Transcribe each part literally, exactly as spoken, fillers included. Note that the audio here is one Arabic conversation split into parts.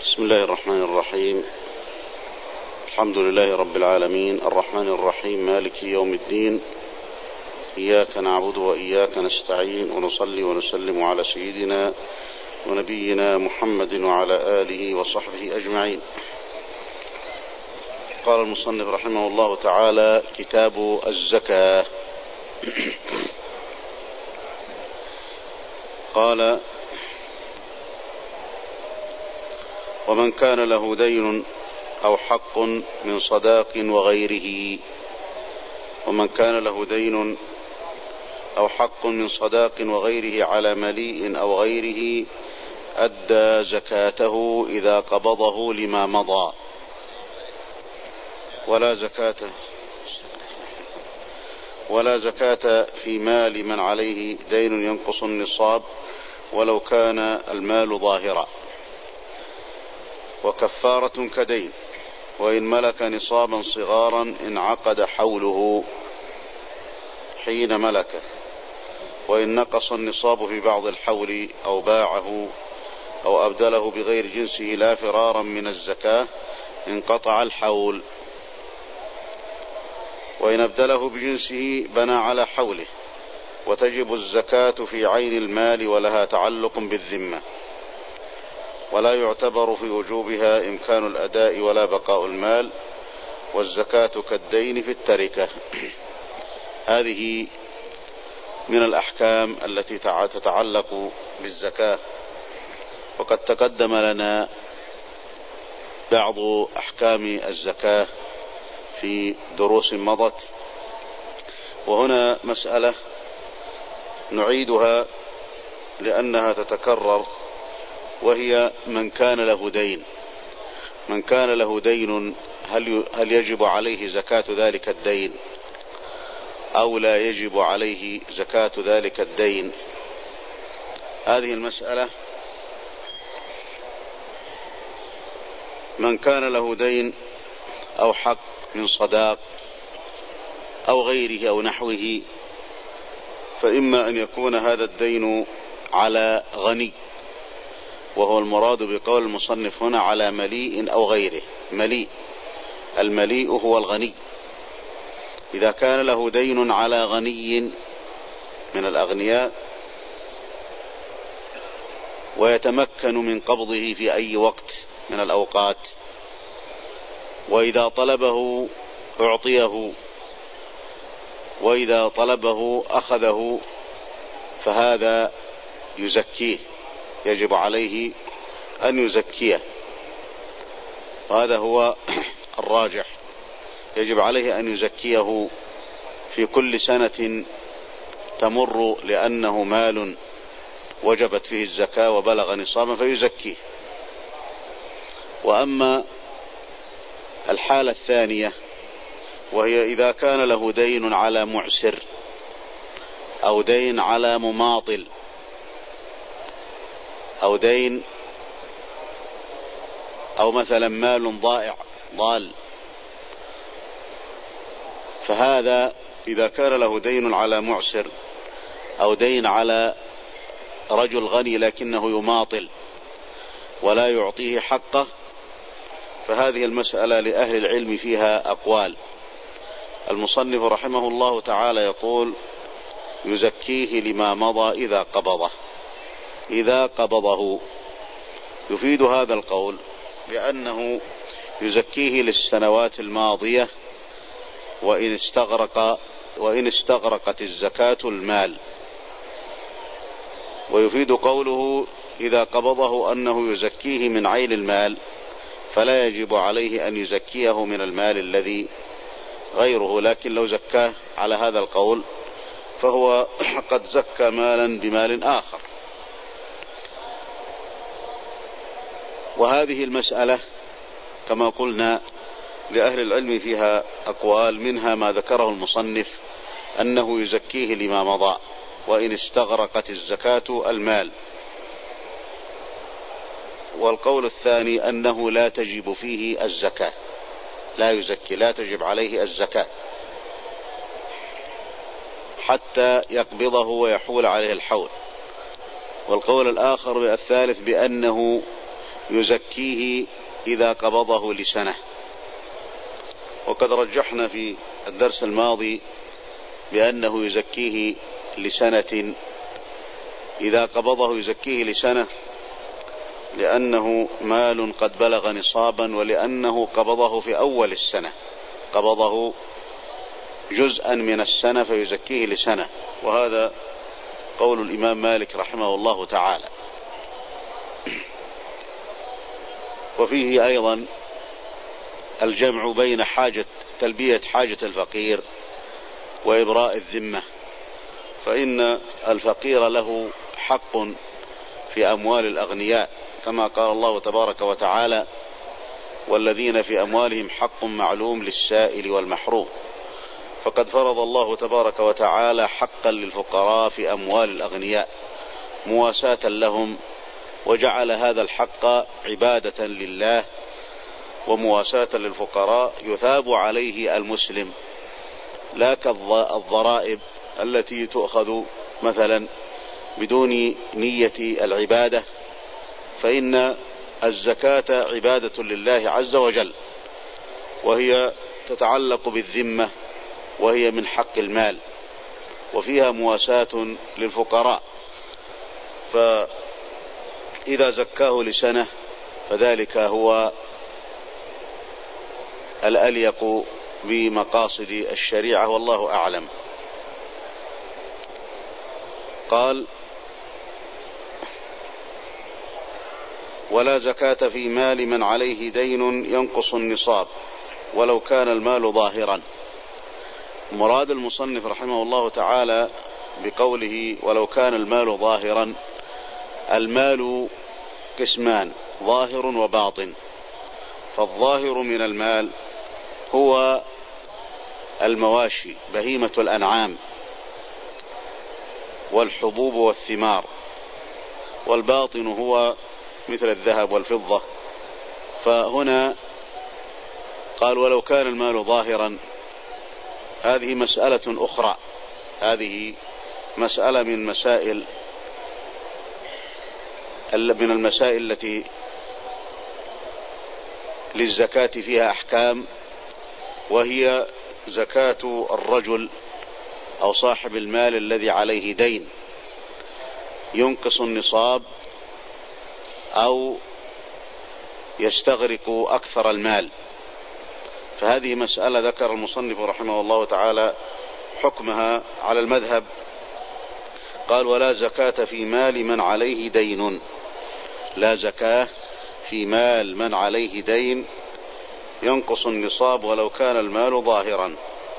بسم الله الرحمن الرحيم. الحمد لله رب العالمين، الرحمن الرحيم، مالك يوم الدين. إياك نعبد وإياك نستعين، ونصلي ونسلم على سيدنا ونبينا محمد وعلى آله وصحبه أجمعين. قال المصنف رحمه الله تعالى: كتاب الزكاة. قال: ومن كان له دين أو حق من صداق وغيره ومن كان له دين أو حق من صداق وغيره على مليء أو غيره أدى زكاته إذا قبضه لما مضى، ولا زكاة ولا زكاة في مال من عليه دين ينقص النصاب ولو كان المال ظاهرا. وكفارة كدين، وإن ملك نصابا صغارا انعقد حوله حين ملكه، وإن نقص النصاب في بعض الحول أو باعه أو أبدله بغير جنسه لا فرارا من الزكاة انقطع الحول، وإن أبدله بجنسه بنى على حوله، وتجب الزكاة في عين المال ولها تعلق بالذمة، ولا يعتبر في وجوبها إمكان الأداء ولا بقاء المال، والزكاة كالدين في التركة. هذه من الأحكام التي تتعلق بالزكاة، وقد تقدم لنا بعض أحكام الزكاة في دروس مضت، وهنا مسألة نعيدها لأنها تتكرر، وهي من كان له دين. من كان له دين هل هل يجب عليه زكاة ذلك الدين أو لا يجب عليه زكاة ذلك الدين؟ هذه المسألة. من كان له دين أو حق من صداق أو غيره أو نحوه، فإما أن يكون هذا الدين على غني، وهو المراد بقول المصنف هنا على مليء أو غيره. مليء، المليء هو الغني. إذا كان له دين على غني من الأغنياء ويتمكن من قبضه في أي وقت من الأوقات، وإذا طلبه أعطيه، وإذا طلبه أخذه، فهذا يزكيه، يجب عليه أن يزكيه، وهذا هو الراجح. يجب عليه أن يزكيه في كل سنة تمر، لأنه مال وجبت فيه الزكاة وبلغ نصابا فيزكيه. وأما الحالة الثانية، وهي إذا كان له دين على معسر أو دين على مماطل أو دين أو مثلا مال ضائع ضال، فهذا إذا كان له دين على معسر أو دين على رجل غني لكنه يماطل ولا يعطيه حقه، فهذه المسألة لأهل العلم فيها أقوال. المصنف رحمه الله تعالى يقول: يزكيه لما مضى إذا قبضه. إذا قبضه يفيد هذا القول بأنه يزكيه للسنوات الماضية، وإن استغرق وإن استغرقت الزكاة المال. ويفيد قوله إذا قبضه أنه يزكيه من عين المال، فلا يجب عليه أن يزكيه من المال الذي غيره، لكن لو زكاه على هذا القول فهو قد زكى مالا بمال آخر. وهذه المسألة كما قلنا لأهل العلم فيها أقوال، منها ما ذكره المصنف أنه يزكيه لما مضى وإن استغرقت الزكاة المال، والقول الثاني أنه لا تجب فيه الزكاة، لا يزكي، لا تجب عليه الزكاة حتى يقبضه ويحول عليه الحول. والقول الآخر الثالث بأنه يزكيه إذا قبضه لسنة. وقد رجحنا في الدرس الماضي بأنه يزكيه لسنة، إذا قبضه يزكيه لسنة لأنه مال قد بلغ نصابا، ولأنه قبضه في أول السنة، قبضه جزءا من السنة فيزكيه لسنة، وهذا قول الإمام مالك رحمه الله تعالى. وفيه أيضا الجمع بين حاجة تلبية حاجة الفقير وإبراء الذمة، فإن الفقير له حق في أموال الأغنياء، كما قال الله تبارك وتعالى: والذين في أموالهم حق معلوم للسائل والمحروم. فقد فرض الله تبارك وتعالى حقا للفقراء في أموال الأغنياء مواساة لهم، وجعل هذا الحق عبادة لله ومواساة للفقراء يثاب عليه المسلم، لا كالضرائب التي تؤخذ مثلا بدون نية العبادة، فإن الزكاة عبادة لله عز وجل، وهي تتعلق بالذمة، وهي من حق المال، وفيها مواساة للفقراء. فإذا زكاه لسنة فذلك هو الأليق بمقاصد الشريعة، والله أعلم. قال: ولا زكاة في مال من عليه دين ينقص النصاب ولو كان المال ظاهرا. مراد المصنف رحمه الله تعالى بقوله ولو كان المال ظاهرا، المال قسمان: ظاهر وباطن. فالظاهر من المال هو المواشي، بهيمة الأنعام والحبوب والثمار، والباطن هو مثل الذهب والفضة. فهنا قال ولو كان المال ظاهرا، هذه مسألة أخرى، هذه مسألة من مسائل من المسائل التي للزكاة فيها أحكام، وهي زكاة الرجل أو صاحب المال الذي عليه دين ينقص النصاب أو يستغرق أكثر المال. فهذه مسألة ذكر المصنف رحمه الله تعالى حكمها على المذهب. قال: ولا زكاة في مال من عليه دين. لا زكاة في مال من عليه دين ينقص النصاب ولو كان المال ظاهرا.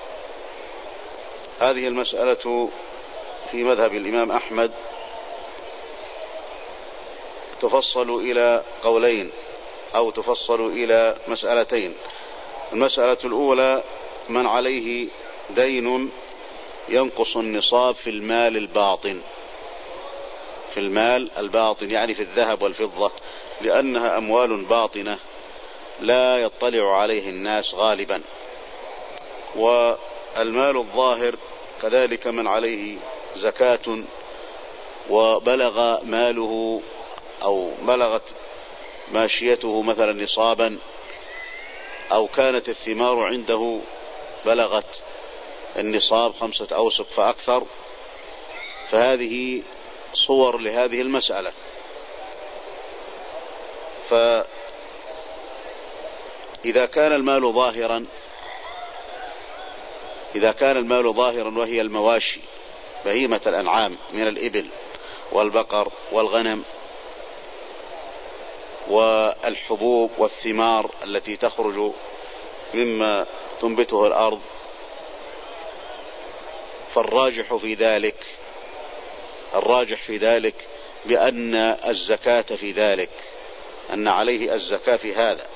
هذه المسألة في مذهب الإمام أحمد تفصل إلى قولين أو تفصل إلى مسألتين. المسألة الأولى: من عليه دين ينقص النصاب في المال الباطن، في المال الباطن يعني في الذهب والفضة، لأنها أموال باطنة لا يطلع عليه الناس غالبا. والمال الظاهر كذلك من عليه زكاة وبلغ ماله أو بلغت ماشيته مثلا نصابا، أو كانت الثمار عنده بلغت النصاب خمسة أوسق فأكثر، فهذه صور لهذه المسألة. فإذا كان المال ظاهرا إذا كان المال ظاهرا وهي المواشي، بهيمة الأنعام من الإبل والبقر والغنم والحبوب والثمار التي تخرج مما تنبته الأرض، فالراجح في ذلك الراجح في ذلك بأن الزكاة في ذلك، أن عليه الزكاة في هذا،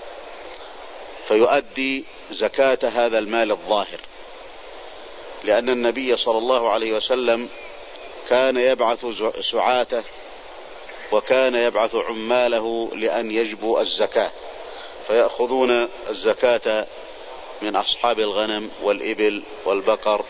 فيؤدي زكاة هذا المال الظاهر، لأن النبي صلى الله عليه وسلم كان يبعث سعاته وكان يبعث عماله لأن يجبوا الزكاة، فيأخذون الزكاة من أصحاب الغنم والإبل والبقر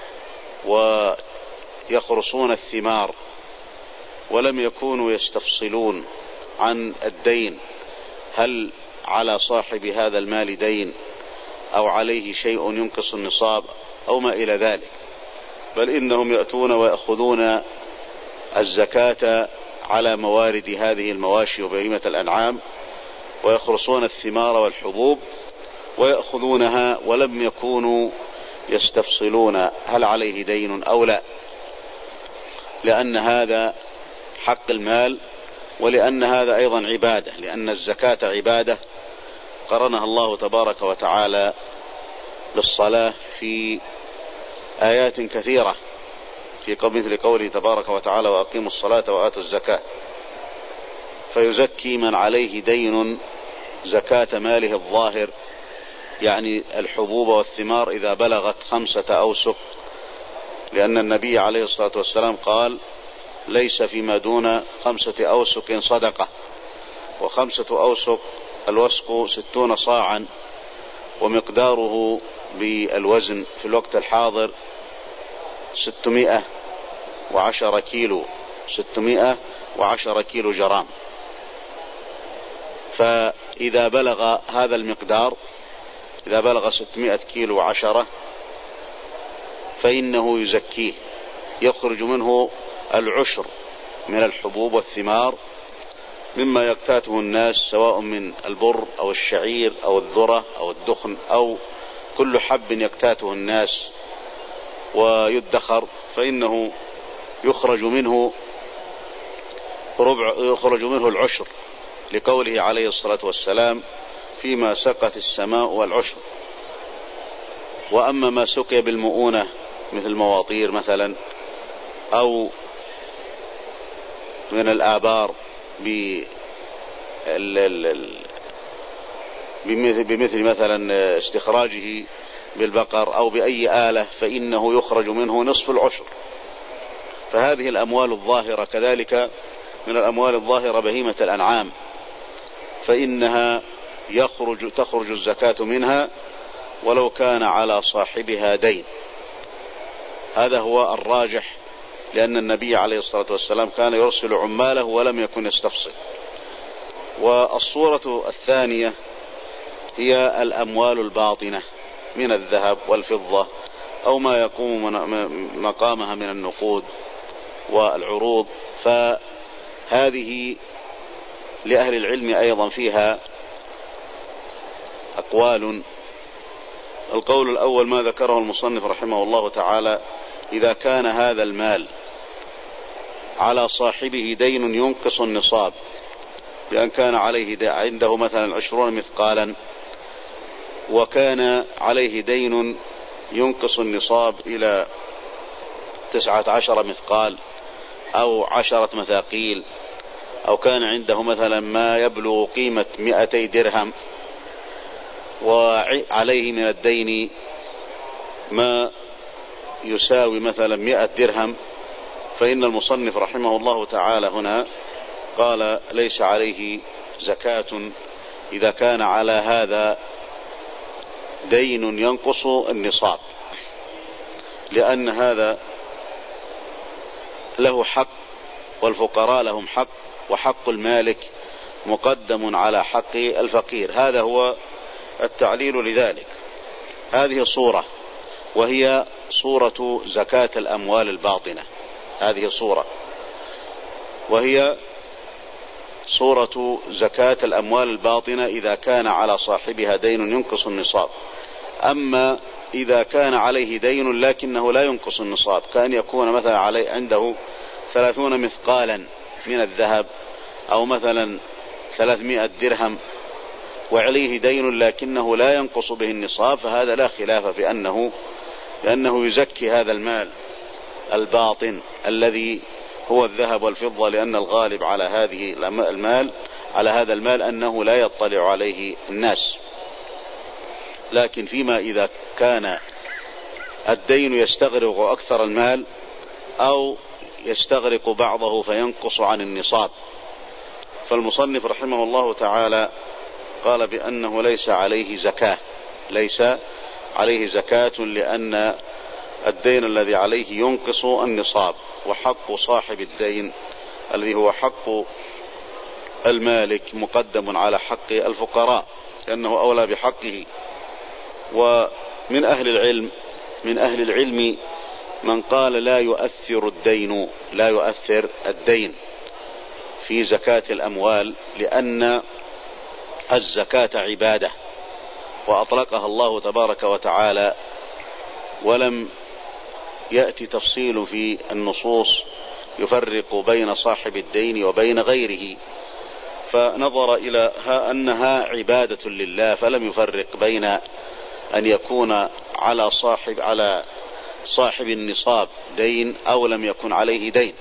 ويخرصون الثمار، ولم يكونوا يستفصلون عن الدين هل على صاحب هذا المال دين أو عليه شيء ينقص النصاب أو ما إلى ذلك، بل إنهم يأتون ويأخذون الزكاة على موارد هذه المواشي وبهيمة الأنعام، ويخرصون الثمار والحبوب ويأخذونها ولم يكونوا يستفصلون هل عليه دين أو لا، لأن هذا حق المال، ولأن هذا أيضا عبادة، لأن الزكاة عبادة قرنها الله تبارك وتعالى بالصلاة في آيات كثيرة، في مثل قوله تبارك وتعالى وأقيموا الصلاة وآتوا الزكاة، فيزكي من عليه دين زكاة ماله الظاهر، يعني الحبوب والثمار إذا بلغت خمسة أوسق، لأن النبي عليه الصلاة والسلام قال ليس فيما دون خمسة أوسق صدقة، وخمسة أوسق الوسق ستون صاعا، ومقداره بالوزن في الوقت الحاضر ستمائة وعشرة كيلو ستمائة وعشرة كيلو جرام. فإذا بلغ هذا المقدار، إذا بلغ ستمائة كيلو وعشرة، فإنه يزكيه، يخرج منه العشر من الحبوب والثمار مما يقتاته الناس، سواء من البر أو الشعير أو الذرة أو الدخن أو كل حب يقتاته الناس ويدخر، فإنه يخرج منه ربع، يخرج منه العشر، لقوله عليه الصلاة والسلام فيما سقت السماء والعشر. وأما ما سقي بالمؤونة مثل مواطير مثلا، أو من الآبار بمثل مثلا استخراجه بالبقر أو بأي آلة، فإنه يخرج منه نصف العشر. فهذه الأموال الظاهرة كذلك، من الأموال الظاهرة بهيمة الأنعام، فإنها يخرج تخرج الزكاة منها ولو كان على صاحبها دين. هذا هو الراجح، لأن النبي عليه الصلاة والسلام كان يرسل عماله ولم يكن يستفصل. والصورة الثانية هي الأموال الباطنة من الذهب والفضة أو ما يقوم مقامها من النقود والعروض، فهذه لأهل العلم أيضا فيها أقوال. القول الأول ما ذكره المصنف رحمه الله تعالى: إذا كان هذا المال على صاحبه دين ينقص النصاب، بأن كان عليه عنده مثلا عشرون مثقالا، وكان عليه دين ينقص النصاب إلى تسعة عشر مثقال أو عشرة مثاقيل، أو كان عنده مثلا ما يبلغ قيمة مئتي درهم، وعليه من الدين ما يساوي مثلا مئة درهم، فإن المصنف رحمه الله تعالى هنا قال ليس عليه زكاة إذا كان على هذا دين ينقص النصاب، لأن هذا له حق والفقراء لهم حق، وحق المالك مقدم على حق الفقير. هذا هو التعليل لذلك. هذه صورة، وهي صورة زكاة الأموال الباطنة. هذه صورة وهي صورة زكاة الأموال الباطنة إذا كان على صاحبها دين ينقص النصاب. أما إذا كان عليه دين لكنه لا ينقص النصاب، كأن يكون مثلا عليه عنده ثلاثون مثقالا من الذهب أو مثلا ثلاثمائة درهم وعليه دين لكنه لا ينقص به النصاب، فهذا لا خلاف في أنه لأنه يزكي هذا المال الباطن الذي هو الذهب والفضة، لأن الغالب على هذه المال على هذا المال أنه لا يطلع عليه الناس. لكن فيما إذا كان الدين يستغرق أكثر المال أو يستغرق بعضه فينقص عن النصاب، فالمصنف رحمه الله تعالى قال بأنه ليس عليه زكاة، ليس عليه زكاة، لأن الدين الذي عليه ينقص النصاب، وحق صاحب الدين الذي هو حق المالك مقدم على حق الفقراء لأنه أولى بحقه. ومن أهل العلم من أهل العلم من قال لا يؤثر الدين لا يؤثر الدين في زكاة الأموال، لأن الزكاة عبادة وأطلقها الله تبارك وتعالى، ولم يأتي تفصيل في النصوص يفرق بين صاحب الدين وبين غيره، فنظر إلى أنها عبادة لله فلم يفرق بين أن يكون على صاحب على صاحب النصاب دين أو لم يكن عليه دين.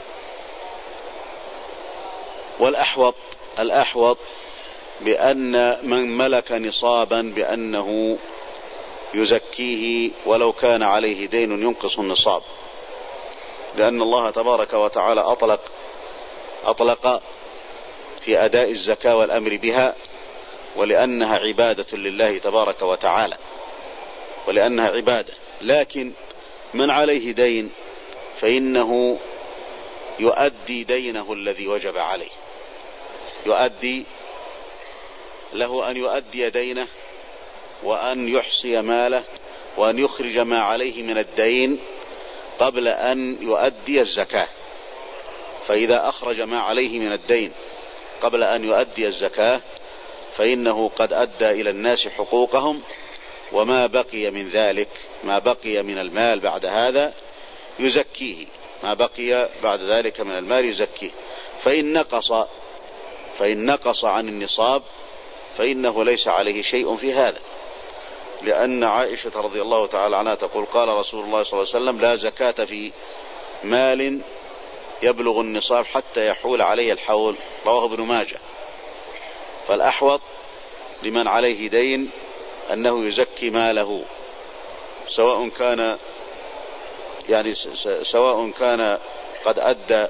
والأحوط الأحوط بأن من ملك نصابا بأنه يزكيه ولو كان عليه دين ينقص النصاب، لأن الله تبارك وتعالى أطلق أطلق في أداء الزكاة والأمر بها، ولأنها عبادة لله تبارك وتعالى ولأنها عبادة. لكن من عليه دين فإنه يؤدي دينه الذي وجب عليه، يؤدي له أن يؤدي دينه وأن يحصي ماله وأن يخرج ما عليه من الدين قبل أن يؤدي الزكاة. فإذا أخرج ما عليه من الدين قبل أن يؤدي الزكاة فإنه قد أدى إلى الناس حقوقهم، وما بقي من ذلك ما بقي من المال بعد هذا يزكيه، ما بقي بعد ذلك من المال يزكيه. فإن نقص فإن نقص عن النصاب فإنه ليس عليه شيء في هذا، لأن عائشة رضي الله تعالى عنها تقول قال رسول الله صلى الله عليه وسلم لا زكاة في مال يبلغ النصاب حتى يحول عليه الحول، رواه ابن ماجه. فالأحوط لمن عليه دين أنه يزكي ماله، سواء كان يعني سواء كان قد أدى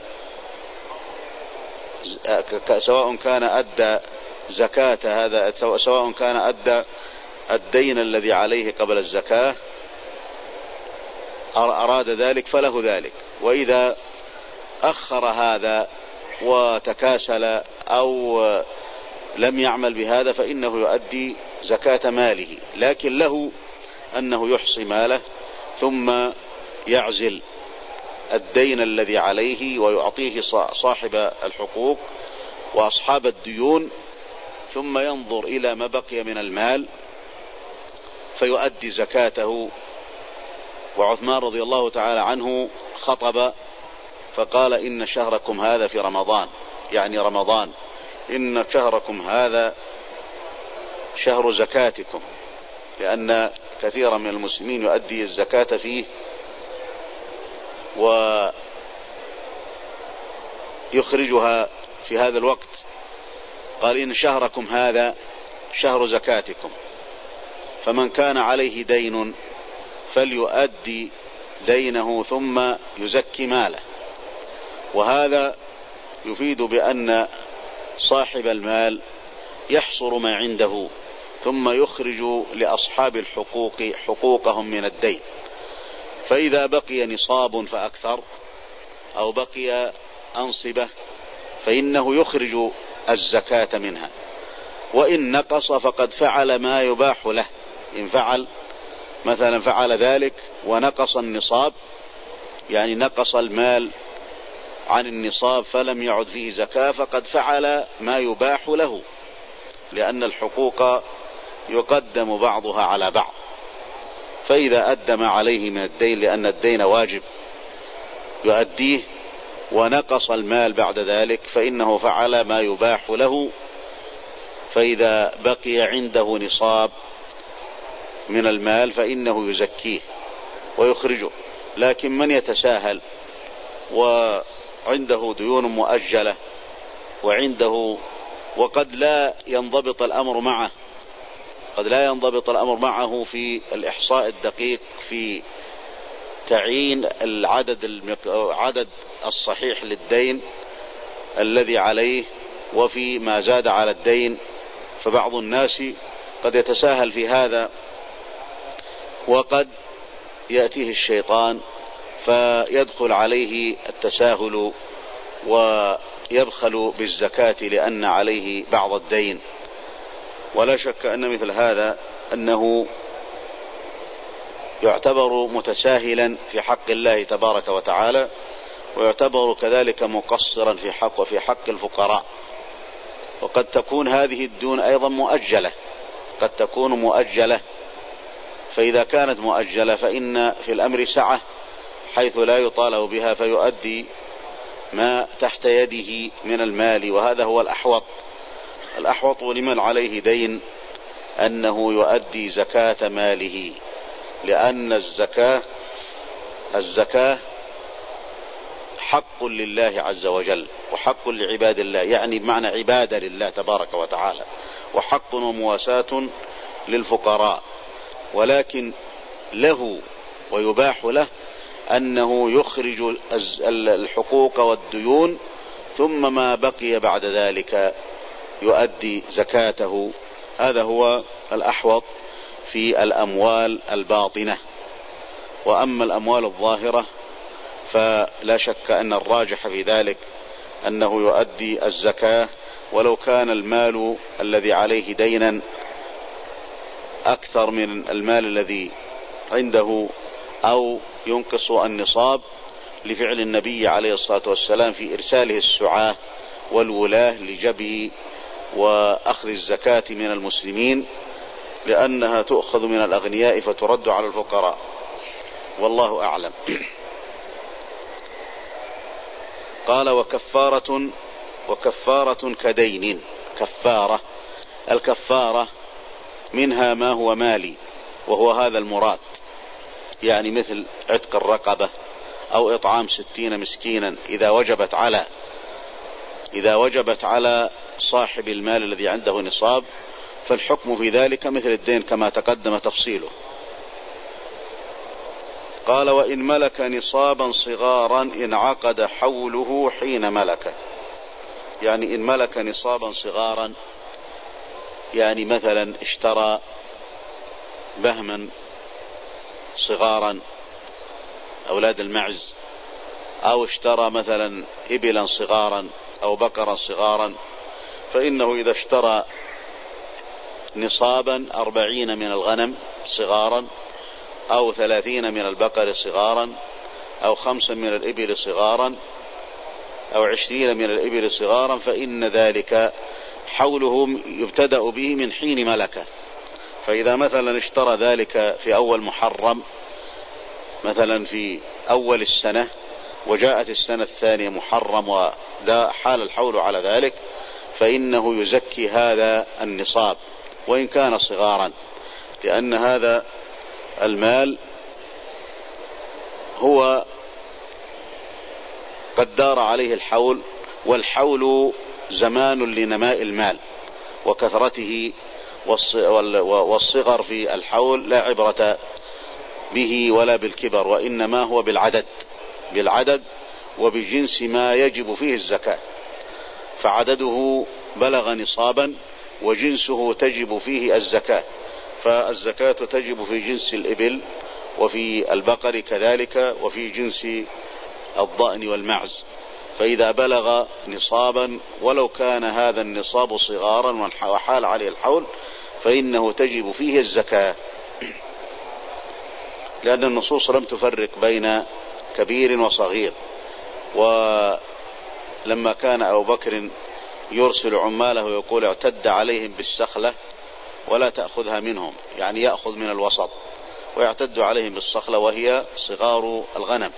سواء كان أدى زكاة هذا سواء كان أدى الدين الذي عليه قبل الزكاة أراد ذلك فله ذلك. وإذا أخر هذا وتكاسل أو لم يعمل بهذا فإنه يؤدي زكاة ماله، لكن له أنه يحصي ماله ثم يعزل الدين الذي عليه ويعطيه صاحب الحقوق وأصحاب الديون، ثم ينظر إلى ما بقي من المال فيؤدي زكاته. وعثمان رضي الله تعالى عنه خطب فقال إن شهركم هذا في رمضان، يعني رمضان، إن شهركم هذا شهر زكاتكم، لأن كثيرا من المسلمين يؤدي الزكاة فيه ويخرجها في هذا الوقت. قال إن شهركم هذا شهر زكاتكم، فمن كان عليه دين فليؤدي دينه ثم يزكي ماله. وهذا يفيد بأن صاحب المال يحصر ما عنده ثم يخرج لأصحاب الحقوق حقوقهم من الدين، فإذا بقي نصاب فأكثر أو بقي أنصبة فإنه يخرج الزكاة منها، وإن نقص فقد فعل ما يباح له. إن فعل مثلا فعل ذلك ونقص النصاب، يعني نقص المال عن النصاب فلم يعد فيه زكاة، فقد فعل ما يباح له، لأن الحقوق يقدم بعضها على بعض. فإذا أدى ما عليه من الدين لأن الدين واجب يؤديه ونقص المال بعد ذلك فإنه فعل ما يباح له. فإذا بقي عنده نصاب من المال فإنه يزكيه ويخرجه. لكن من يتساهل وعنده ديون مؤجلة وعنده وقد لا ينضبط الأمر معه قد لا ينضبط الأمر معه في الإحصاء الدقيق في تعيين العدد المق... عدد الصحيح للدين الذي عليه وفي ما زاد على الدين، فبعض الناس قد يتساهل في هذا وقد يأتيه الشيطان فيدخل عليه التساهل يبخل بالزكاة لأن عليه بعض الدين. ولا شك أن مثل هذا أنه يعتبر متساهلا في حق الله تبارك وتعالى، ويعتبر كذلك مقصرا في حق وفي حق الفقراء. وقد تكون هذه الديون أيضا مؤجلة، قد تكون مؤجلة، فإذا كانت مؤجلة فإن في الأمر سعة حيث لا يطالب بها، فيؤدي ما تحت يده من المال، وهذا هو الأحوط. الأحوط لمن عليه دين أنه يؤدي زكاة ماله، لأن الزكاة الزكاة حق لله عز وجل وحق لعباد الله، يعني بمعنى عبادة لله تبارك وتعالى، وحق ومواساة للفقراء. ولكن له ويباح له أنه يخرج الحقوق والديون، ثم ما بقي بعد ذلك يؤدي زكاته. هذا هو الأحوط في الأموال الباطنة. وأما الأموال الظاهرة فلا شك أن الراجح في ذلك أنه يؤدي الزكاة، ولو كان المال الذي عليه دينا أكثر من المال الذي عنده، أو ينقص النصاب، لفعل النبي عليه الصلاة والسلام في إرساله السعاة والولاة لجبي وأخذ الزكاة من المسلمين، لأنها تؤخذ من الأغنياء فترد على الفقراء، والله أعلم. قال وكفارة وكفارة كدين. كفارة، الكفارة منها ما هو مالي، وهو هذا المراد، يعني مثل عتق الرقبة أو إطعام ستين مسكينا إذا وجبت على إذا وجبت على صاحب المال الذي عنده نصاب، فالحكم في ذلك مثل الدين كما تقدم تفصيله. قال وإن ملك نصابا صغارا انعقد حوله حين ملكه. يعني إن ملك نصابا صغارا، يعني مثلا اشترى بهما صغارا أولاد المعز، أو اشترى مثلا إبلا صغارا أو بقرا صغارا، فإنه إذا اشترى نصابا أربعين من الغنم صغارا، أو ثلاثين من البقر صغارا، أو خمسا من الإبل صغارا، أو عشرين من الإبل صغارا، فإن ذلك حوله يبتدأ به من حين ملكه. فإذا مثلا اشترى ذلك في أول محرم، مثلا في أول السنة، وجاءت السنة الثانية محرم ودا حال الحول على ذلك، فإنه يزكي هذا النصاب وإن كان صغارا، لأن هذا المال هو قد دار عليه الحول، والحول زمان لنماء المال وكثرته، والصغر في الحول لا عبرة به ولا بالكبر، وإنما هو بالعدد بالعدد وبجنس ما يجب فيه الزكاة. فعدده بلغ نصابا وجنسه تجب فيه الزكاة، فالزكاة تجب في جنس الإبل وفي البقر كذلك، وفي جنس الضأن والمعز. فإذا بلغ نصابا ولو كان هذا النصاب صغارا وحال عليه الحول، فإنه تجب فيه الزكاة، لأن النصوص لم تفرق بين كبير وصغير. ولما كان أبو بكر يرسل عماله ويقول اعتد عليهم بالسخلة ولا تأخذها منهم، يعني يأخذ من الوسط، ويعتد عليهم بالصخلة وهي صغار الغنم.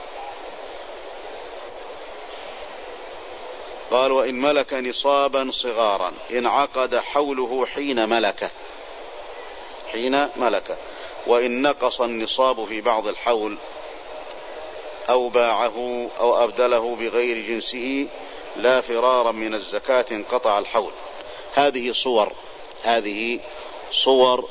قال وإن ملك نصابا صغارا انعقد حوله حين ملكه حين ملكه وإن نقص النصاب في بعض الحول أو باعه أو أبدله بغير جنسه لا فرارا من الزكاة انقطع الحول. هذه صور هذه صور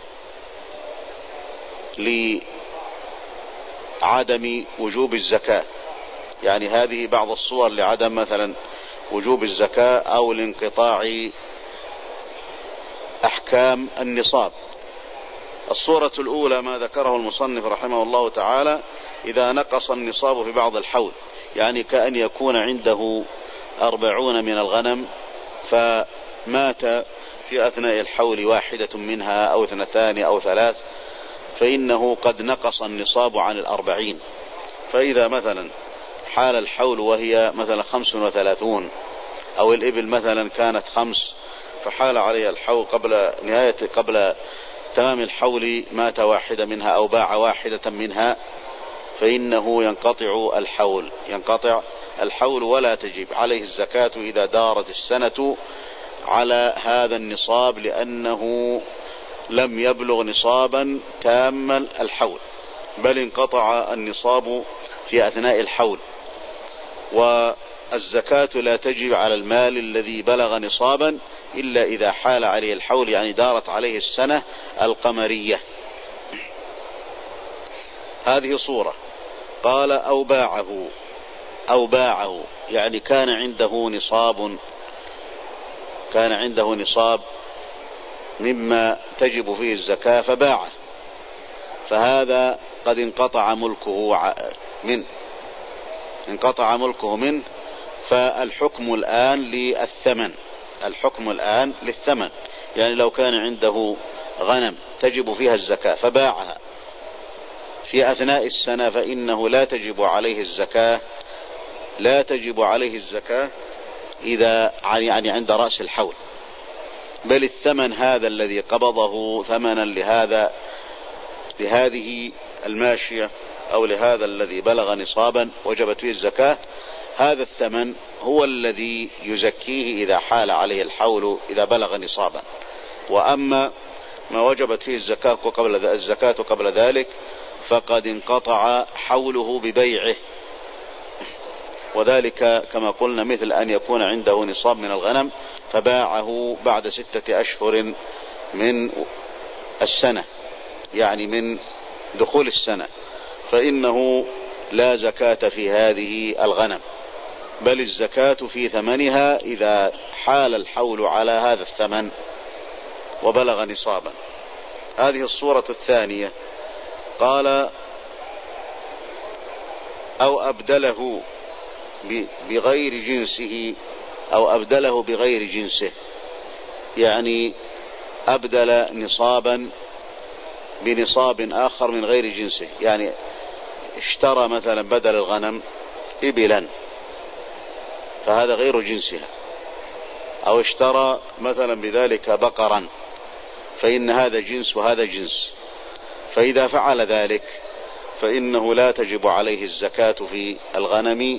لعدم وجوب الزكاة، يعني هذه بعض الصور لعدم مثلا وجوب الزكاة أو لانقطاع أحكام النصاب. الصورة الأولى ما ذكره المصنف رحمه الله تعالى: إذا نقص النصاب في بعض الحول، يعني كأن يكون عنده أربعون من الغنم فمات في أثناء الحول واحدة منها أو اثنتان أو ثلاث، فإنه قد نقص النصاب عن الأربعين. فإذا مثلا حال الحول وهي مثلا خمس وثلاثون، أو الإبل مثلا كانت خمس فحال عليها الحول قبل نهاية قبل تمام الحول مات واحدة منها أو باع واحدة منها، فإنه ينقطع الحول ينقطع الحول ولا تجب عليه الزكاة إذا دارت السنة على هذا النصاب، لأنه لم يبلغ نصابا تام الحول، بل انقطع النصاب في أثناء الحول. والزكاة لا تجب على المال الذي بلغ نصابا إلا إذا حال عليه الحول، يعني دارت عليه السنة القمرية. هذه صورة. قال أو باعه أو باعه يعني كان عنده نصاب كان عنده نصاب مما تجب فيه الزكاة فباعه، فهذا قد انقطع ملكه منه انقطع ملكه منه فالحكم الآن للثمن الحكم الآن للثمن. يعني لو كان عنده غنم تجب فيها الزكاة فباعها في أثناء السنة، فإنه لا تجب عليه الزكاة لا تجب عليه الزكاة إذا يعني عند رأس الحول، بل الثمن هذا الذي قبضه ثمنا لهذا لهذه الماشية أو لهذا الذي بلغ نصابا وجبت فيه الزكاة، هذا الثمن هو الذي يزكيه إذا حال عليه الحول إذا بلغ نصابا. وأما ما وجبت فيه الزكاة قبل الزكاة قبل ذلك فقد انقطع حوله ببيعه، وذلك كما قلنا مثل أن يكون عنده نصاب من الغنم فباعه بعد ستة أشهر من السنة، يعني من دخول السنة، فإنه لا زكاة في هذه الغنم، بل الزكاة في ثمنها إذا حال الحول على هذا الثمن وبلغ نصابا. هذه الصورة الثانية. قال أو أبدله بغير جنسه أو أبدله بغير جنسه، يعني أبدل نصابا بنصاب آخر من غير جنسه، يعني اشترى مثلا بدل الغنم إبلا فهذا غير جنسها، أو اشترى مثلا بذلك بقرا فإن هذا جنس وهذا جنس، فإذا فعل ذلك فإنه لا تجب عليه الزكاة في الغنم،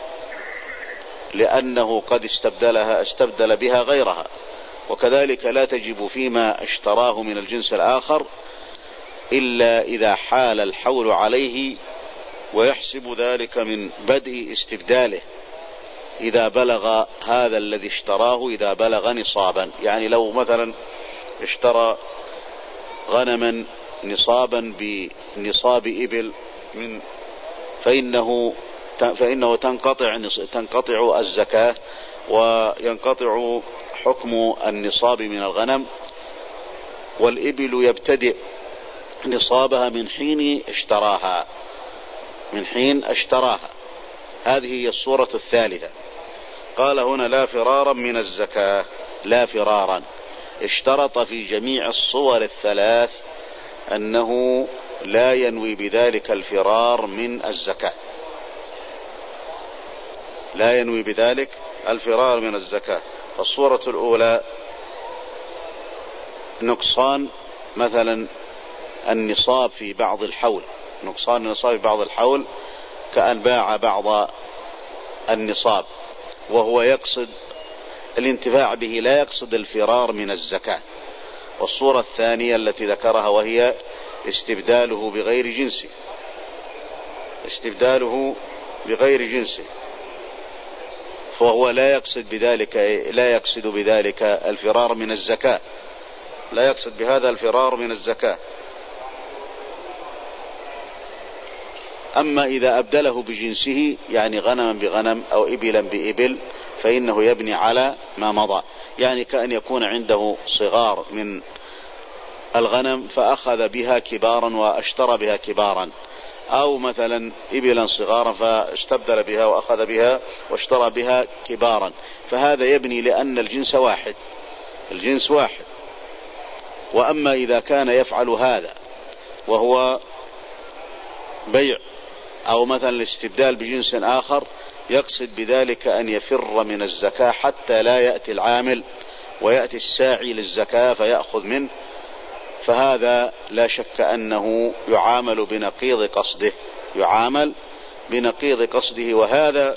لأنه قد استبدلها استبدل بها غيرها. وكذلك لا تجب فيما اشتراه من الجنس الآخر إلا إذا حال الحول عليه، ويحسب ذلك من بدء استبداله إذا بلغ هذا الذي اشتراه إذا بلغ نصابا. يعني لو مثلا اشترى غنما نصابا بنصاب إبل من فإنه فإنه تنقطع تنقطع الزكاة وينقطع حكم النصاب من الغنم، والإبل يبتدئ نصابها من حين اشتراها من حين اشتراها. هذه هي الصورة الثالثة. قال هنا لا فرارا من الزكاة، لا فرارا، اشترط في جميع الصور الثلاث أنه لا ينوي بذلك الفرار من الزكاة، لا ينوي بذلك الفرار من الزكاة. الصورة الأولى نقصان مثلا النصاب في بعض الحول، نقصان النصاب في بعض الحول كأن باع بعض النصاب وهو يقصد الانتفاع به لا يقصد الفرار من الزكاة. والصورة الثانية التي ذكرها وهي استبداله بغير جنسه استبداله بغير جنسه فهو لا يقصد بذلك لا يقصد بذلك الفرار من الزكاة لا يقصد بهذا الفرار من الزكاة. أما إذا أبدله بجنسه يعني غنما بغنم أو إبلا بإبل فإنه يبني على ما مضى، يعني كأن يكون عنده صغار من الغنم فأخذ بها كبارا واشترى بها كبارا، أو مثلا إبلا صغارا فاستبدل بها وأخذ بها واشترى بها كبارا، فهذا يبني لأن الجنس واحد، الجنس واحد. وأما إذا كان يفعل هذا وهو بيع أو مثلا الاستبدال بجنس آخر، يقصد بذلك أن يفر من الزكاة حتى لا يأتي العامل ويأتي الساعي للزكاة فيأخذ منه، فهذا لا شك أنه يعامل بنقيض قصده، يعامل بنقيض قصده. وهذا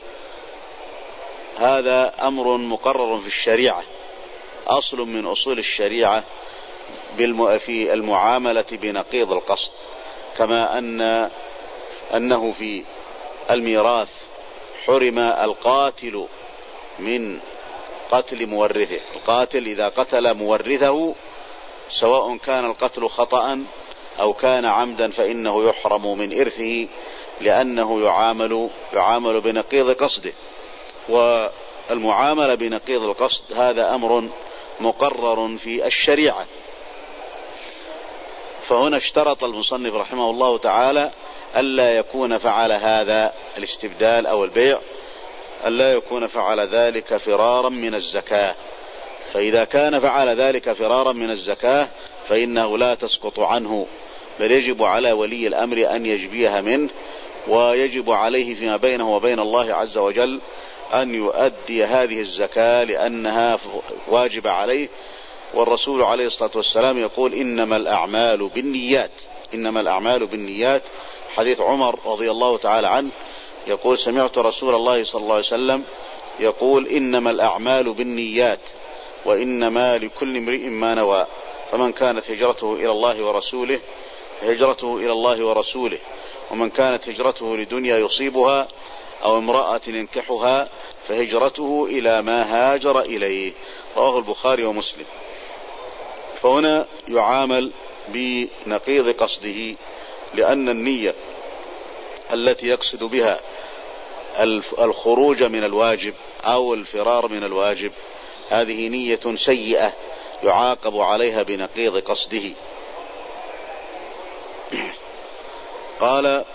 هذا أمر مقرر في الشريعة، أصل من أصول الشريعة في المعاملة بنقيض القصد، كما أن أنه في الميراث حرم القاتل من قتل مورثه. القاتل إذا قتل مورثه سواء كان القتل خطأ أو كان عمدا فإنه يحرم من إرثه، لأنه يعامل يعامل بنقيض قصده. والمعاملة بنقيض القصد هذا أمر مقرر في الشريعة. فهنا اشترط المصنف رحمه الله تعالى ألا يكون فعل هذا الاستبدال أو البيع، ألا يكون فعل ذلك فرارا من الزكاة. فإذا كان فعل ذلك فرارا من الزكاة فإنه لا تسقط عنه، بل يجب على ولي الأمر أن يجبيها منه، ويجب عليه فيما بينه وبين الله عز وجل أن يؤدي هذه الزكاة لأنها واجب عليه. والرسول عليه الصلاة والسلام يقول إنما الأعمال بالنيات، إنما الأعمال بالنيات. حديث عمر رضي الله تعالى عنه يقول سمعت رسول الله صلى الله عليه وسلم يقول إنما الأعمال بالنيات وإنما لكل امرئ ما نوى، فمن كانت هجرته إلى الله ورسوله فهجرته إلى الله ورسوله، ومن كانت هجرته لدنيا يصيبها أو امرأة ينكحها فهجرته إلى ما هاجر إليه. رواه البخاري ومسلم. فهنا يعامل بنقيض قصده، لأن النية التي يقصد بها الخروج من الواجب أو الفرار من الواجب هذه نية سيئة يعاقب عليها بنقيض قصده. قال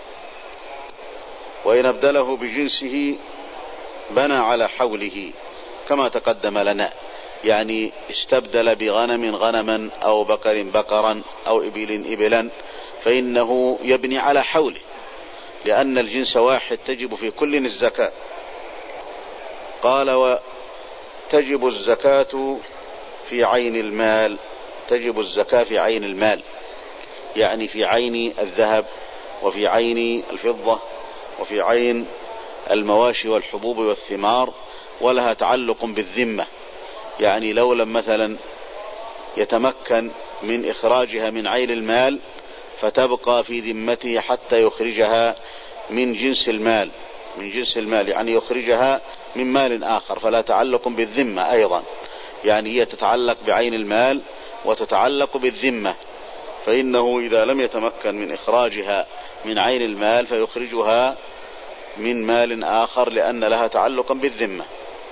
وإن أبدله بجنسه بنى على حوله كما تقدم لنا، يعني استبدل بغنم غنما أو بقر بقرا أو إبل إبلا فإنه يبني على حوله، لأن الجنس واحد تجب في كل الزكاة. قال وتجب الزكاة في عين المال، تجب الزكاة في عين المال، يعني في عين الذهب وفي عين الفضة وفي عين المواشي والحبوب والثمار، ولها تعلق بالذمة. يعني لو لم مثلا يتمكن من إخراجها من عين المال فتبقى في ذمته حتى يخرجها من جنس المال، من جنس المال يعني يخرجها من مال آخر، فلا تعلق بالذمة أيضا، يعني هي تتعلق بعين المال وتتعلق بالذمة. فإنه إذا لم يتمكن من إخراجها من عين المال فيخرجها من مال آخر لأن لها تعلقا بالذمة.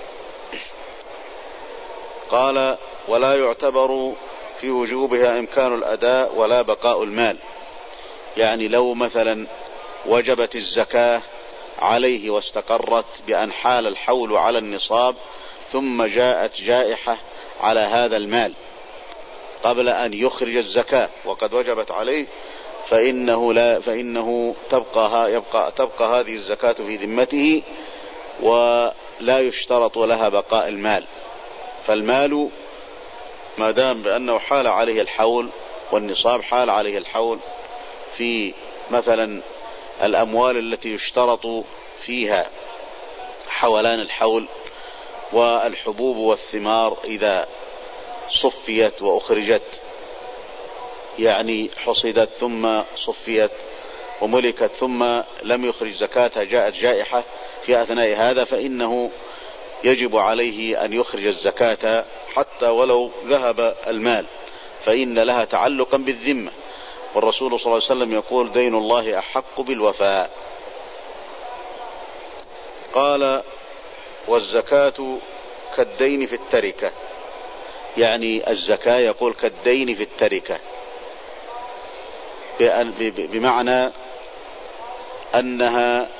قال ولا يعتبر في وجوبها إمكان الأداء ولا بقاء المال، يعني لو مثلا وجبت الزكاة عليه واستقرت بأن حال الحول على النصاب ثم جاءت جائحة على هذا المال قبل أن يخرج الزكاة وقد وجبت عليه، فإنه لا فإنه تبقى يبقى تبقى هذه الزكاة في ذمته ولا يشترط لها بقاء المال. فالمال ما دام بأنه حال عليه الحول والنصاب حال عليه الحول في مثلا الأموال التي يشترط فيها حولان الحول والحبوب والثمار إذا صفيت وأخرجت، يعني حصدت ثم صفيت وملكت ثم لم يخرج زكاتها جاءت جائحة في أثناء هذا، فإنه يجب عليه أن يخرج الزكاة حتى ولو ذهب المال، فإن لها تعلقا بالذمة. والرسول صلى الله عليه وسلم يقول دين الله أحق بالوفاء. قال والزكاة كالدين في التركة، يعني الزكاة يقول كالدين في التركة، بمعنى أنها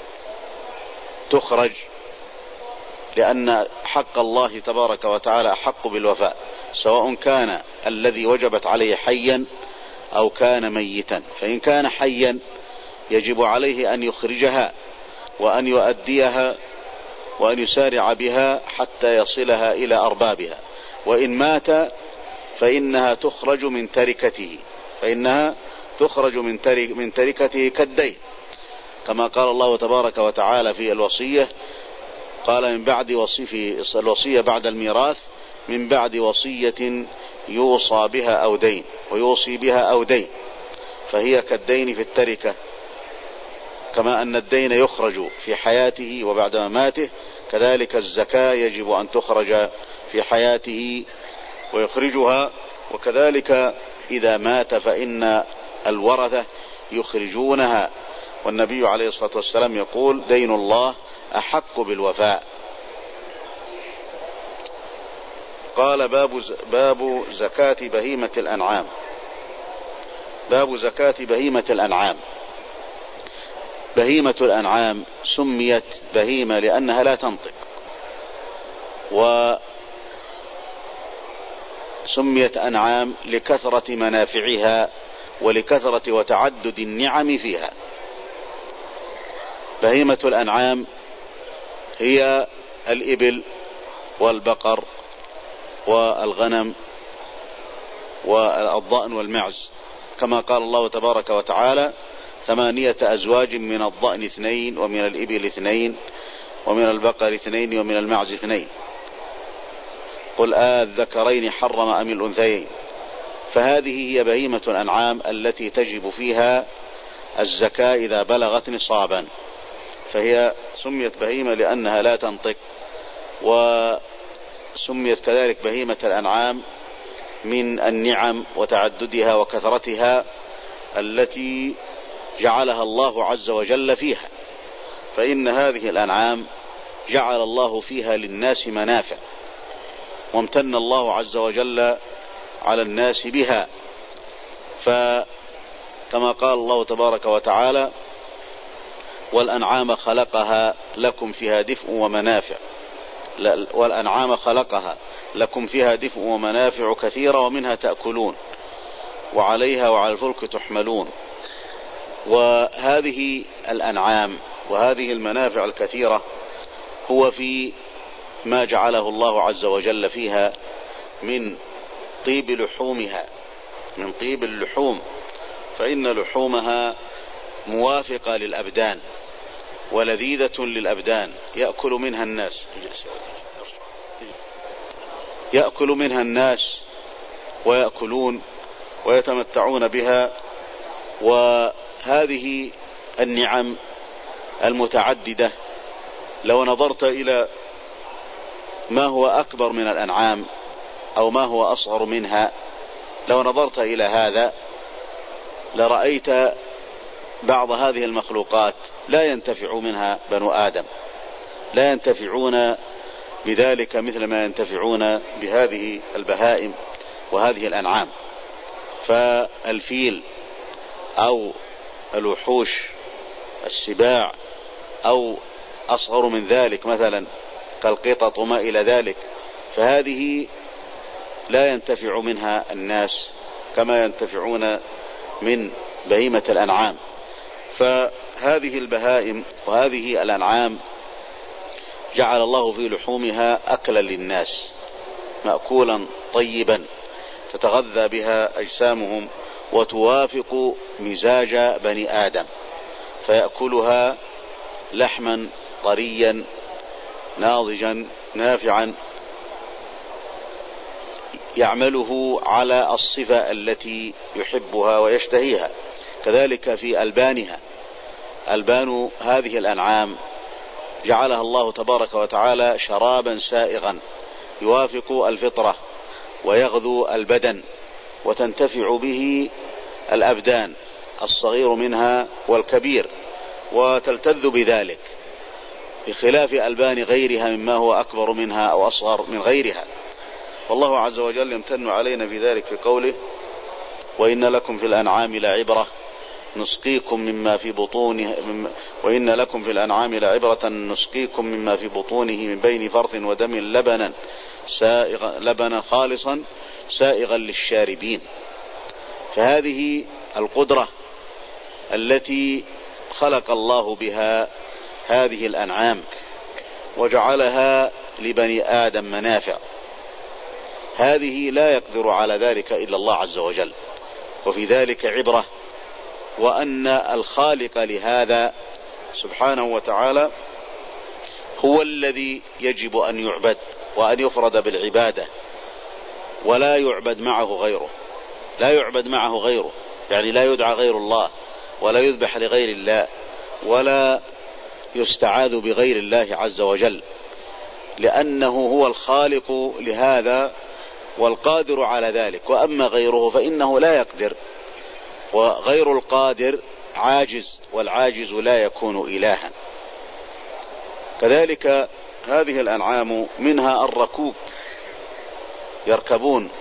تخرج، لأن حق الله تبارك وتعالى أحق بالوفاء، سواء كان الذي وجبت عليه حيا أو كان ميتا. فإن كان حيا يجب عليه أن يخرجها وأن يؤديها وأن يسارع بها حتى يصلها إلى أربابها. وإن مات فإنها تخرج من تركته فإنها تخرج من من تركته كالدين، كما قال الله تبارك وتعالى في الوصية، قال من بعد وصي في الوصية بعد الميراث من بعد وصية يوصى بها أو دين ويوصي بها أو دين، فهي كالدين في التركة. كما أن الدين يخرج في حياته وبعد مماته، كذلك الزكاة يجب أن تخرج في حياته ويخرجها، وكذلك إذا مات فإن الورثة يخرجونها. والنبي عليه الصلاة والسلام يقول: دين الله أحق بالوفاء. قال: باب باب زكاة بهيمة الأنعام. باب زكاة بهيمة الأنعام. بهيمة الأنعام سميت بهيمة لأنها لا تنطق، وسميت أنعام لكثرة منافعها ولكثرة وتعدد النعم فيها. بهيمة الأنعام هي الإبل والبقر والغنم والضأن والمعز، كما قال الله تبارك وتعالى: ثمانية أزواج من الضأن اثنين ومن الإبل اثنين ومن البقر اثنين ومن المعز اثنين، قل آذكرين حرم أم الأنثيين. فهذه هي بهيمة الأنعام التي تجب فيها الزكاة إذا بلغت نصابا، فهي سميت بهيمة لأنها لا تنطق، وسميت كذلك بهيمة الأنعام من النعم وتعددها وكثرتها التي جعلها الله عز وجل فيها. فإن هذه الأنعام جعل الله فيها للناس منافع، وامتن الله عز وجل على الناس بها. فكما قال الله تبارك وتعالى: والأنعام خلقها لكم فيها دفء ومنافع والأنعام خلقها لكم فيها دفء ومنافع كثيرة ومنها تأكلون وعليها وعلى الفلك تحملون. وهذه الأنعام وهذه المنافع الكثيرة هو في ما جعله الله عز وجل فيها من طيب لحومها، من طيب اللحوم، فإن لحومها موافقة للأبدان ولذيذة للأبدان، يأكل منها الناس يأكل منها الناس ويأكلون ويتمتعون بها. وهذه النعم المتعددة لو نظرت إلى ما هو أكبر من الأنعام أو ما هو أصغر منها، لو نظرت إلى هذا لرأيت بعض هذه المخلوقات لا ينتفع منها بنو آدم، لا ينتفعون بذلك مثل ما ينتفعون بهذه البهائم وهذه الأنعام. فالفيل أو الوحوش السباع أو أصغر من ذلك مثلا كالقطط وما إلى ذلك، فهذه لا ينتفع منها الناس كما ينتفعون من بهيمة الأنعام. فهذه البهائم وهذه الأنعام جعل الله في لحومها أكلا للناس، مأكولا طيبا تتغذى بها أجسامهم وتوافق مزاج بني آدم، فيأكلها لحما طريا ناضجا نافعا يعمله على الصفة التي يحبها ويشتهيها. كذلك في ألبانها، ألبان هذه الأنعام جعلها الله تبارك وتعالى شرابا سائغا يوافق الفطرة ويغذو البدن وتنتفع به الأبدان الصغير منها والكبير وتلتذ بذلك، بخلاف ألبان غيرها مما هو أكبر منها أو أصغر من غيرها. والله عز وجل يمتن علينا في ذلك في قوله: وإن لكم في الأنعام لعبرة نسقيكم مما في بطونه وإن لكم في الأنعام لعبرة نسقيكم مما في بطونه من بين فرث ودم لبنا سائغا لبنا خالصا سائغا للشاربين. فهذه القدرة التي خلق الله بها هذه الأنعام وجعلها لبني آدم منافع، هذه لا يقدر على ذلك إلا الله عز وجل، وفي ذلك عبرة، وأن الخالق لهذا سبحانه وتعالى هو الذي يجب أن يعبد وأن يفرد بالعبادة ولا يعبد معه غيره، لا يعبد معه غيره، يعني لا يدعى غير الله ولا يذبح لغير الله ولا يستعاذ بغير الله عز وجل، لأنه هو الخالق لهذا والقادر على ذلك. وأما غيره فإنه لا يقدر، وغير القادر عاجز، والعاجز لا يكون إلها. كذلك هذه الأنعام منها الركوب، يركبون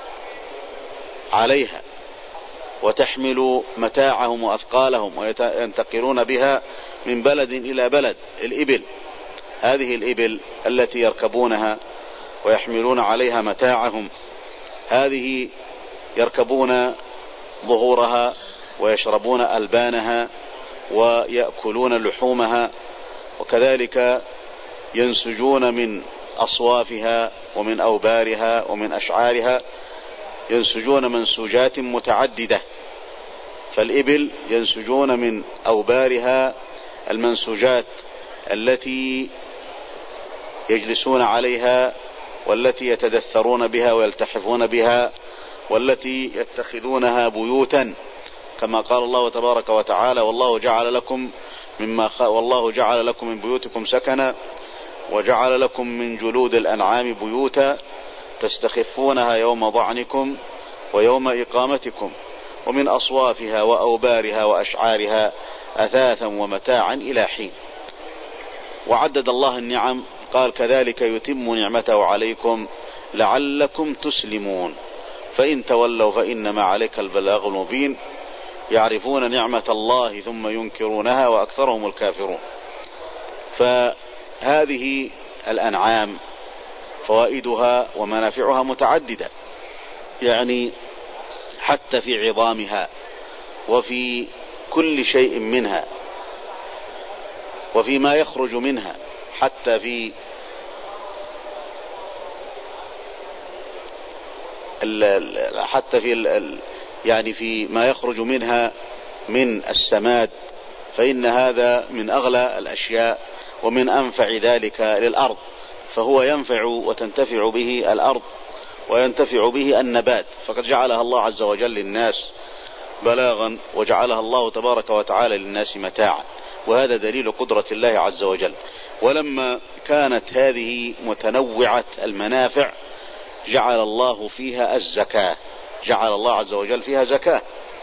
عليها وتحمل متاعهم وأثقالهم وينتقلون بها من بلد إلى بلد. الإبل، هذه الإبل التي يركبونها ويحملون عليها متاعهم، هذه يركبون ظهورها ويشربون ألبانها ويأكلون لحومها، وكذلك ينسجون من أصوافها ومن أوبارها ومن أشعارها، ينسجون منسوجات متعددة. فالإبل ينسجون من أوبارها المنسوجات التي يجلسون عليها والتي يتدثرون بها ويلتحفون بها والتي يتخذونها بيوتا، كما قال الله تبارك وتعالى: والله جعل لكم مما خ... والله جعل لكم من بيوتكم سكنا وجعل لكم من جلود الأنعام بيوتا تستخفونها يوم ضعنكم ويوم إقامتكم ومن أصوافها وأوبارها وأشعارها أثاثا ومتاعا إلى حين. وعدد الله النعم، قال: كذلك يتم نعمته عليكم لعلكم تسلمون فإن تولوا فإنما عليك البلاغ المبين يعرفون نعمة الله ثم ينكرونها وأكثرهم الكافرون. فهذه الأنعام فوائدها ومنافعها متعددة، يعني حتى في عظامها وفي كل شيء منها وفيما يخرج منها، حتى في حتى في يعني في ما يخرج منها من السماد، فإن هذا من أغلى الأشياء ومن أنفع ذلك للأرض، فهو ينفع وتنتفع به الأرض وينتفع به النبات، فقد جعلها الله عز وجل للناس بلاغا وجعلها الله تبارك وتعالى للناس متاعا، وهذا دليل قدرة الله عز وجل. ولما كانت هذه متنوعة المنافع جعل الله فيها الزكاة، جعل الله عز وجل فيها زكاة.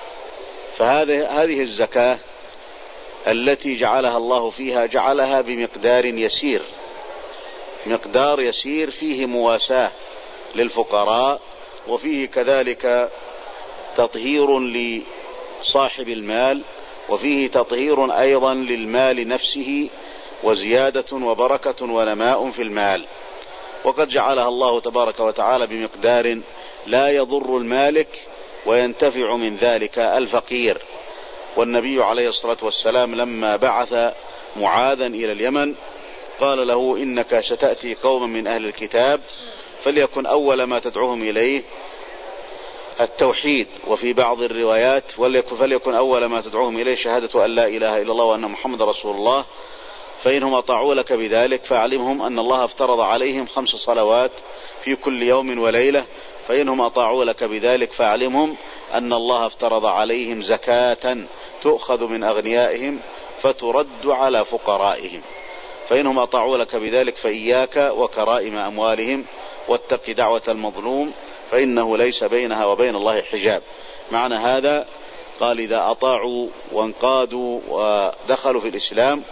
فهذه هذه الزكاة التي جعلها الله فيها جعلها بمقدار يسير، مقدار يسير فيه مواساة للفقراء، وفيه كذلك تطهير لصاحب المال، وفيه تطهير أيضا للمال نفسه وزيادة وبركة ونماء في المال. وقد جعلها الله تبارك وتعالى بمقدار لا يضر المالك وينتفع من ذلك الفقير. والنبي عليه الصلاة والسلام لما بعث معاذا إلى اليمن قال له: إنك ستأتي قوما من أهل الكتاب فليكن أول ما تدعوهم إليه التوحيد، وفي بعض الروايات فليكن أول ما تدعوهم إليه شهادة أن لا إله إلا الله وأن محمد رسول الله، فإنهم أطاعوا لك بذلك فأعلمهم أن الله افترض عليهم خمس صلوات في كل يوم وليلة، فإنهم أطاعوا لك بذلك فأعلمهم أن الله افترض عليهم زكاة تؤخذ من أغنيائهم فترد على فقرائهم، فإنهم أطاعوا لك بذلك فإياك وكرائم أموالهم واتق دعوة المظلوم فإنه ليس بينها وبين الله حجاب. معنى هذا قال: إذا أطاعوا وانقادوا ودخلوا في الإسلام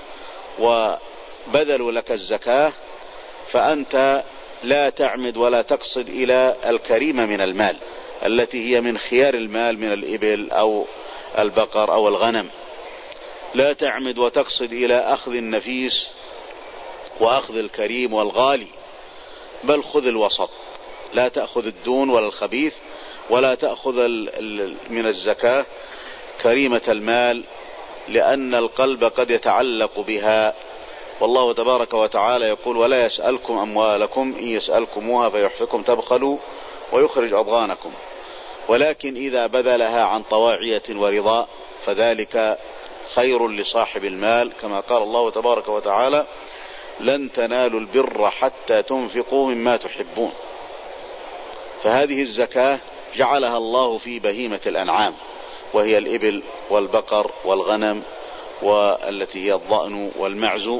وبذلوا لك الزكاة فأنت لا تعمد ولا تقصد إلى الكريمة من المال التي هي من خيار المال من الإبل أو البقر أو الغنم. لا تعمد وتقصد إلى أخذ النفيس وأخذ الكريم والغالي، بل خذ الوسط، لا تأخذ الدون ولا الخبيث، ولا تأخذ من الزكاة كريمة المال، لأن القلب قد يتعلق بها. والله تبارك وتعالى يقول: ولا يسألكم أموالكم إن يسألكموها فيحفكم تبخلوا ويخرج أضغانكم، ولكن إذا بذلها عن طواعية ورضاء فذلك خير لصاحب المال، كما قال الله تبارك وتعالى: لن تنالوا البر حتى تنفقوا مما تحبون. فهذه الزكاة جعلها الله في بهيمة الأنعام، وهي الإبل والبقر والغنم والتي هي الضأن والمعز،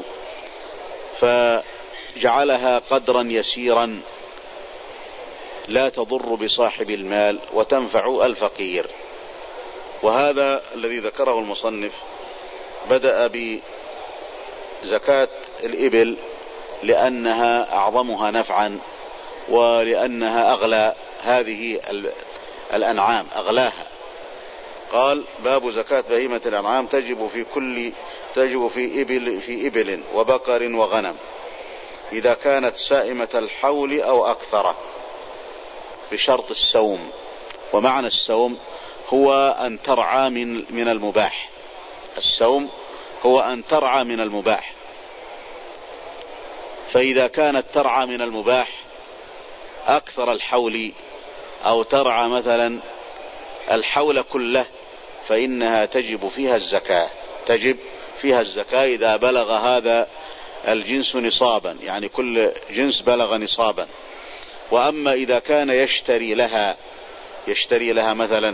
فجعلها قدرا يسيرا لا تضر بصاحب المال وتنفع الفقير. وهذا الذي ذكره المصنف بدأ بزكاة الإبل لأنها أعظمها نفعا، ولأنها أغلى هذه الأنعام، أغلاها. قال: باب زكاة بهيمة الأنعام تجب في كل تجب في إبل في إبل وبقر وغنم إذا كانت سائمة الحول أو أكثر، بشرط السوم. ومعنى السوم هو أن ترعى من من المباح. السوم هو أن ترعى من المباح، فإذا كانت ترعى من المباح أكثر الحول، أو ترعى مثلا الحول كله، فإنها تجب فيها الزكاة تجب فيها الزكاة إذا بلغ هذا الجنس نصابا، يعني كل جنس بلغ نصابا. وأما إذا كان يشتري لها يشتري لها مثلا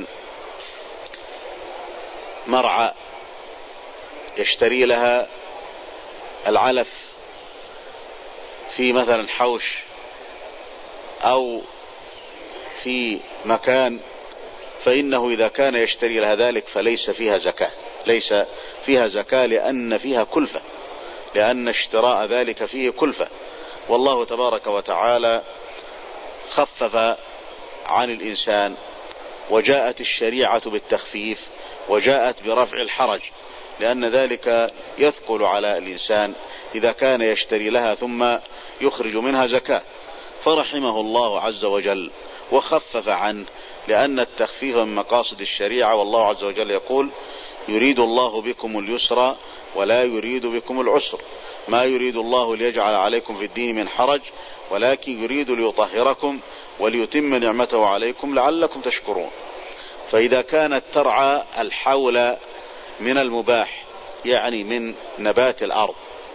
مرعى، يشتري لها العلف في مثلا حوش أو في مكان، فإنه إذا كان يشتري لها ذلك فليس فيها زكاة ليس فيها زكاة لأن فيها كلفة، لأن اشتراء ذلك فيه كلفة. والله تبارك وتعالى خفف عن الإنسان، وجاءت الشريعة بالتخفيف، وجاءت برفع الحرج، لأن ذلك يثقل على الإنسان إذا كان يشتري لها ثم يخرج منها زكاة. فرحمه الله عز وجل وخفف عنه، لأن التخفيف من مقاصد الشريعة. والله عز وجل يقول: يريد الله بكم اليسر ولا يريد بكم العسر، ما يريد الله ليجعل عليكم في الدين من حرج، ولكن يريد ليطهركم وليتم نعمته عليكم لعلكم تشكرون. فإذا كانت ترعى الحول من المباح، يعني من نبات الأرض،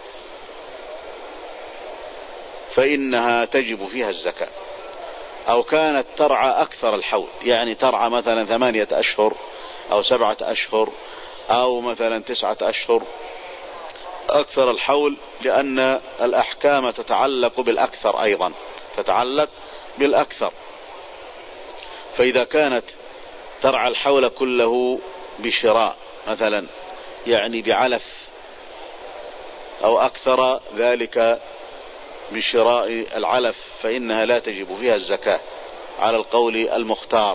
فإنها تجب فيها الزكاة. أو كانت ترعى أكثر الحول، يعني ترعى مثلا ثمانية أشهر أو سبعة أشهر أو مثلا تسعة أشهر، أكثر الحول، لأن الأحكام تتعلق بالأكثر أيضا تتعلق بالأكثر. فإذا كانت ترعى الحول كله بشراء مثلا، يعني بعلف، أو أكثر ذلك بشراء العلف، فإنها لا تجب فيها الزكاة على القول المختار.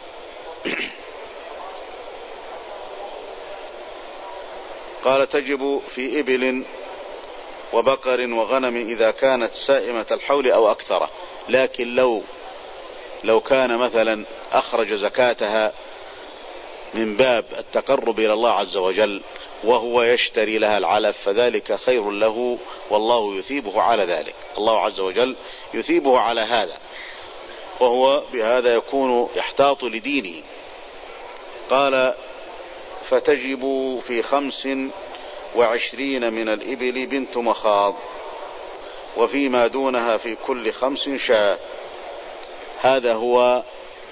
قال: تجب في إبل وبقر وغنم إذا كانت سائمة الحول أو أكثر. لكن لو لو كان مثلا أخرج زكاتها من باب التقرب إلى الله عز وجل وهو يشتري لها العلف، فذلك خير له، والله يثيبه على ذلك. الله عز وجل يثيبه على هذا، وهو بهذا يكون يحتاط لدينه. قال: فتجب في خمس وعشرين من الإبل بنت مخاض، وفيما دونها في كل خمس شاة. هذا هو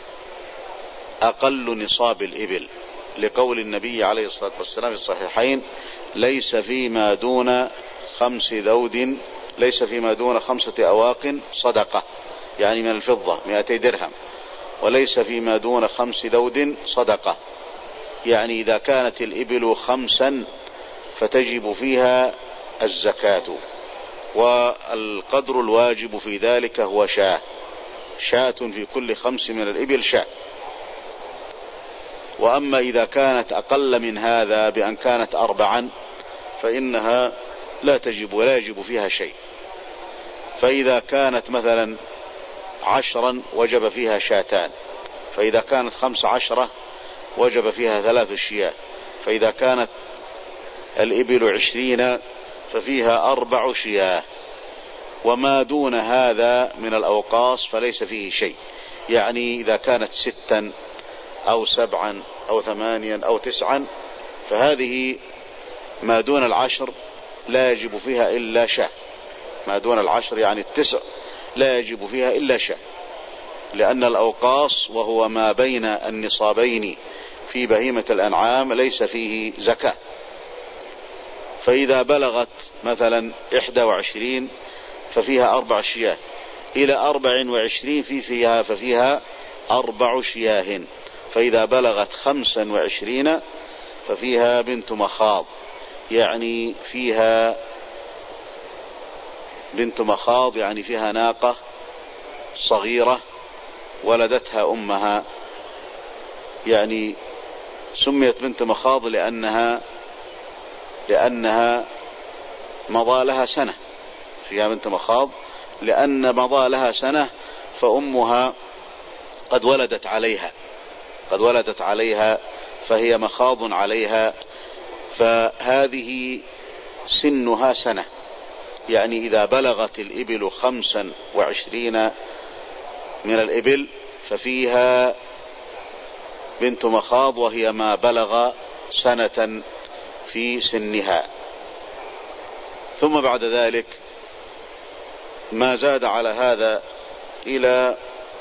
أقل نصاب الإبل، لقول النبي عليه الصلاة والسلام في الصحيحين: ليس فيما دون خمس ذود ليس فيما دون خمسة أواق صدقة، يعني من الفضة مئتي درهم، وليس فيما دون خمس ذود صدقة، يعني إذا كانت الإبل خمسا فتجب فيها الزكاة. والقدر الواجب في ذلك هو شاة شاة في كل خمس من الإبل شاة. وأما إذا كانت أقل من هذا بأن كانت أربعا فإنها لا تجب ولا يجب فيها شيء. فإذا كانت مثلا عشرا وجب فيها شاتان، فإذا كانت خمس عشرة وجب فيها ثلاث شياه، فإذا كانت الإبل عشرين ففيها أربع شياه. وما دون هذا من الأوقاص فليس فيه شيء، يعني إذا كانت ستا أو سبعا أو ثمانيا أو تسعا فهذه ما دون العشر لا يجب فيها إلا شاة. ما دون العشر يعني التسع لا يجب فيها إلا شاة، لأن الأوقاص وهو ما بين النصابين في بهيمة الأنعام ليس فيه زكاة. فإذا بلغت مثلا إحدى وعشرين ففيها أربع شياه، إلى أربع وعشرين في فيها ففيها أربع شياه. فإذا بلغت خمسا وعشرين ففيها بنت مخاض، يعني فيها بنت مخاض يعني فيها ناقة صغيرة ولدتها أمها، يعني سميت بنت مخاض لأنها لأنها مضى لها سنة، فيها بنت مخاض لأن مضى لها سنة فأمها قد ولدت عليها قد ولدت عليها فهي مخاض عليها، فهذه سنها سنة. يعني إذا بلغت الإبل خمسا وعشرين من الإبل ففيها بنت مخاض وهي ما بلغ سنة في سنها. ثم بعد ذلك ما زاد على هذا إلى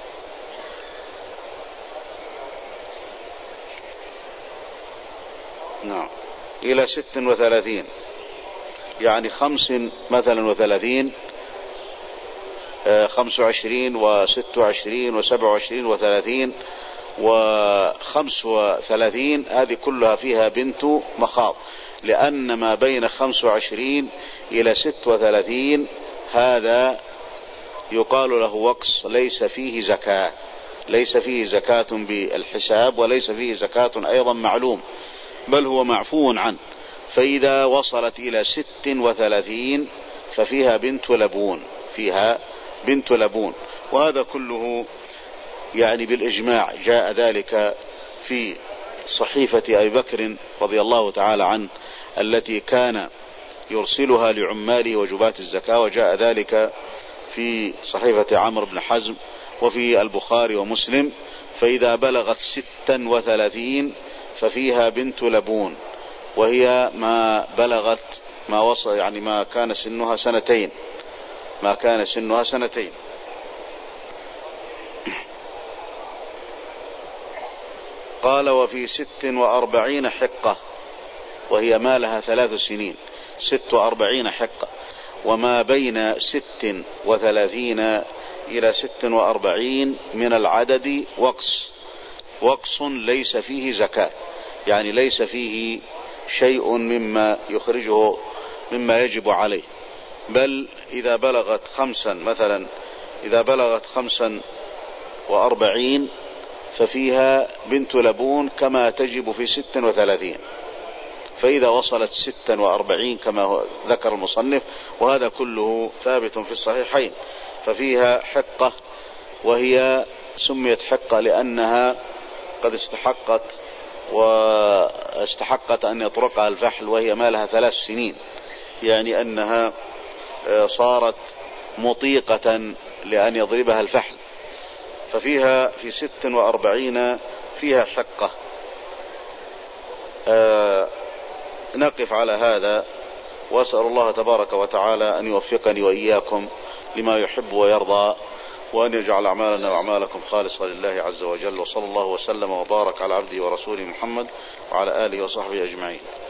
نعم إلى ست وثلاثين، يعني خمس مثلا وثلاثين، خمس وعشرين وست وعشرين وسبع وعشرين وثلاثين وخمس وثلاثين، هذه كلها فيها بنت مخاض، لأن ما بين خمس وعشرين إلى ست وثلاثين هذا يقال له وقص ليس فيه زكاة، ليس فيه زكاة بالحساب وليس فيه زكاة أيضا معلوم، بل هو معفو عنه. فإذا وصلت إلى ست وثلاثين ففيها بنت لبون، فيها بنت لبون. وهذا كله يعني بالإجماع جاء ذلك في صحيفة أبي بكر رضي الله تعالى عنه التي كان يرسلها لعماله وجبات الزكاة، وجاء ذلك في صحيفة عمرو بن حزم وفي البخاري ومسلم. فإذا بلغت ستا وثلاثين ففيها بنت لبون، وهي ما بلغت ما وصل يعني ما كان سنها سنتين ما كان سنها سنتين. قال وفي ست وأربعين حقة، وهي ما لها ثلاث سنين، ست وأربعين حقة. وما بين ست وثلاثين إلى ست وأربعين من العدد وقص، وقص ليس فيه زكاة، يعني ليس فيه شيء مما يخرجه مما يجب عليه. بل إذا بلغت خمسا مثلا إذا بلغت خمسا وأربعين ففيها بنت لبون كما تجب في ست وثلاثين. فإذا وصلت ستا وأربعين كما ذكر المصنف، وهذا كله ثابت في الصحيحين، ففيها حقة، وهي سميت حقة لأنها قد استحقت واستحقت أن يطرقها الفحل وهي ما لها ثلاث سنين، يعني أنها صارت مطيقة لأن يضربها الفحل. ففيها في ست وأربعين فيها حقة. آه نقف على هذا، وأسأل الله تبارك وتعالى أن يوفقني وإياكم لما يحب ويرضى، وأن يجعل أعمالنا وأعمالكم خالصة لله عز وجل. وصلى الله وسلم وبارك على عبده ورسوله محمد وعلى آله وصحبه أجمعين.